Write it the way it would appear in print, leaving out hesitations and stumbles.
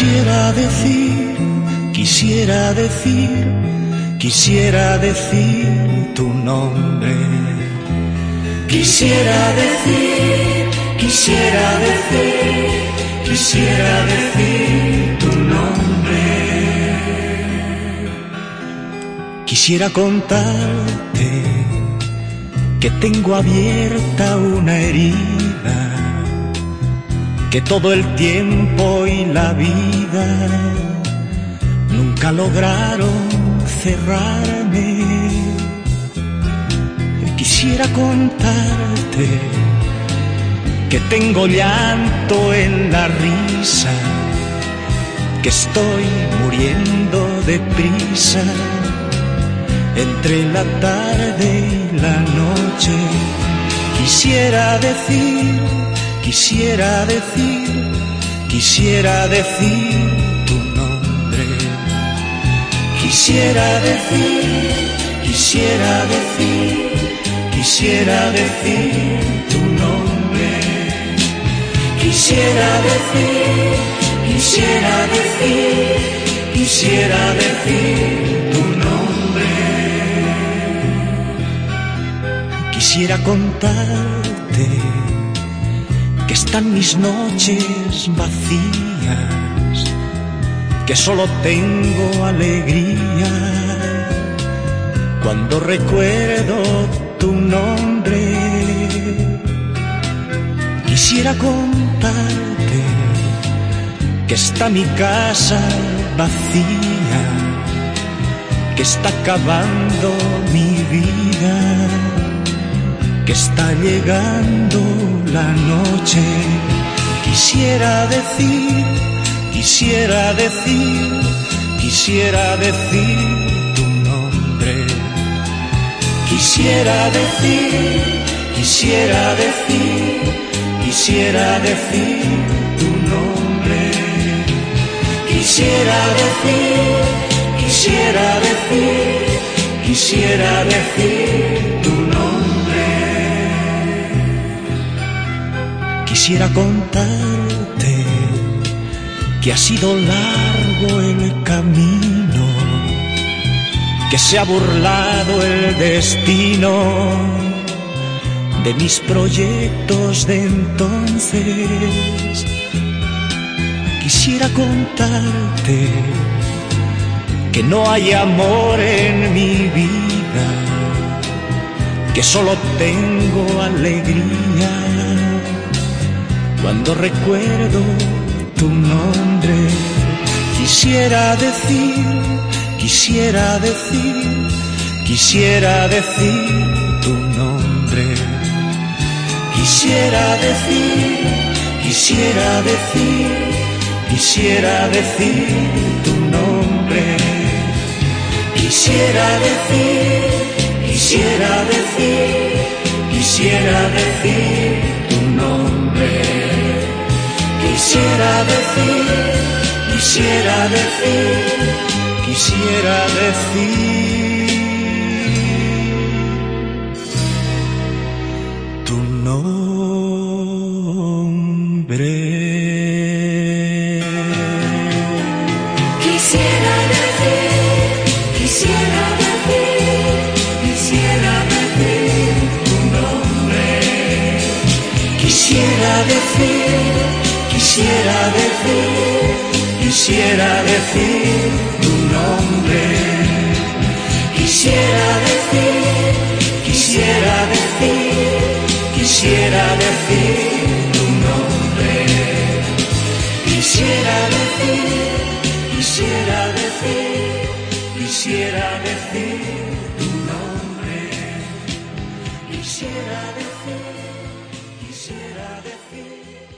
Quisiera decir, quisiera decir, quisiera decir tu nombre. Quisiera decir, quisiera decir, quisiera decir tu nombre. Quisiera contarte que tengo abierta una herida, que todo el tiempo y la vida nunca lograron cerrarme. Quisiera contarte que tengo llanto en la risa, que estoy muriendo de prisa entre la tarde y la noche. Quisiera decir, quisiera decir, quisiera decir tu nombre. Quisiera decir, quisiera decir, quisiera decir tu nombre. Quisiera decir, quisiera decir, quisiera decir tu nombre. Quisiera contarte que están mis noches vacías, que solo tengo alegría cuando recuerdo tu nombre. Quisiera contarte que está mi casa vacía, que está acabando mi vida, que está llegando la noche. Quisiera decir, quisiera decir, quisiera decir tu nombre. Quisiera decir, quisiera decir, quisiera decir tu nombre. Quisiera decir, quisiera decir, quisiera decir tu nombre. Quisiera contarte que ha sido largo el camino, que se ha burlado el destino de mis proyectos de entonces. Quisiera contarte que no hay amor en mi vida, que solo tengo alegría cuando recuerdo tu nombre. Quisiera decir, quisiera decir, quisiera decir tu nombre. Quisiera decir, quisiera decir, quisiera decir tu nombre. Quisiera decir, quisiera decir, quisiera decir tu nombre. Quisiera decir, quisiera decir, quisiera decir tu nombre. Quisiera decir, quisiera decir, quisiera decir tu nombre. Quisiera decir, quisiera decir, quisiera decir tu nombre. Quisiera decir, quisiera decir, quisiera decir tu nombre. Quisiera decir, quisiera decir, quisiera decir tu nombre. Quisiera decir, quisiera decir.